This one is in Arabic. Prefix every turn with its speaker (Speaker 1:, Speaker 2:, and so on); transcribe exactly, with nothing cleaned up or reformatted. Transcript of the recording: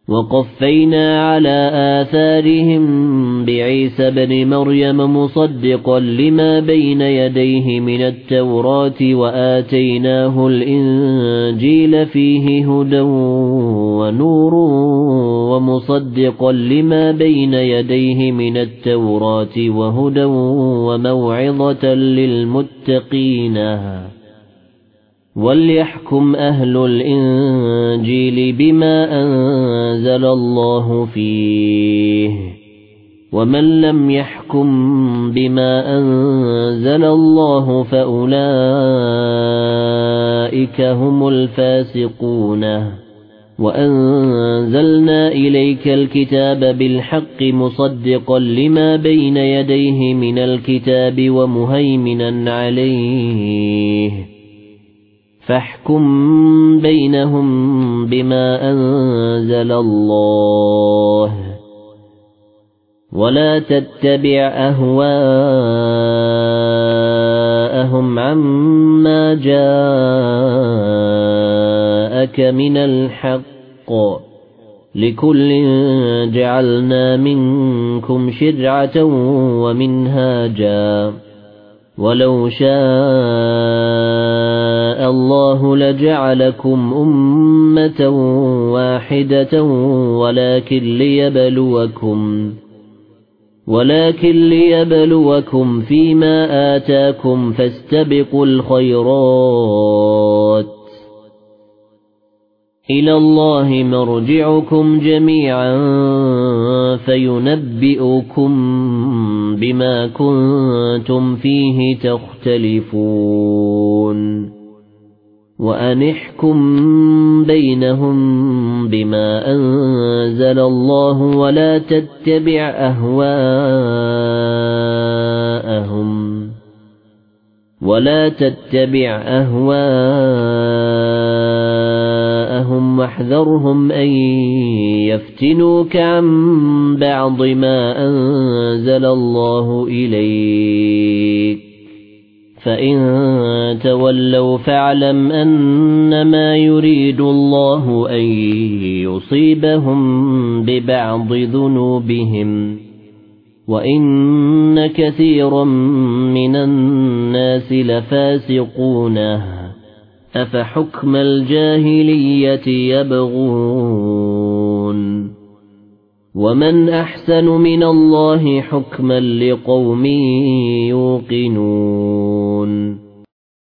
Speaker 1: وقفينا على آثارهم بعيسى ابن مريم مصدقا لما بين يديه من التوراة وآتيناه الإنجيل فيه هدى ونور ومصدقا لما بين يديه من التوراة وهدى وموعظة للمتقين وليحكم أهل الإنجيل بما أنزل الله فيه ومن لم يحكم بما أنزل الله فأولئك هم الفاسقون وأنزلنا إليك الكتاب بالحق مصدقا لما بين يديه من الكتاب ومهيمنا عليه فاحكم بينهم بما أنزل الله ولا تتبع أهواءهم عما جاءك من الحق لكل جعلنا منكم شرعة ومنهاجا ولو شاء الله لجعلكم أمة واحدة ولكن ليبلوكم ولكن ليبلوكم فيما آتاكم فاستبقوا الخيرات إلى الله مرجعكم جميعا فينبئكم بما كنتم فيه تختلفون وأنحكم بينهم بما أنزل الله ولا تتبع أهواءهم ولا تتبع أهواءهم واحذرهم أن يفتنوك عن بعض ما أنزل الله إليك فإن تولوا فاعلم أنما يريد الله أن يصيبهم ببعض ذنوبهم وإن كثيرا من الناس لفاسقون أفحكم الجاهلية يبغون ومن أحسن من الله حكما لقوم يوقنون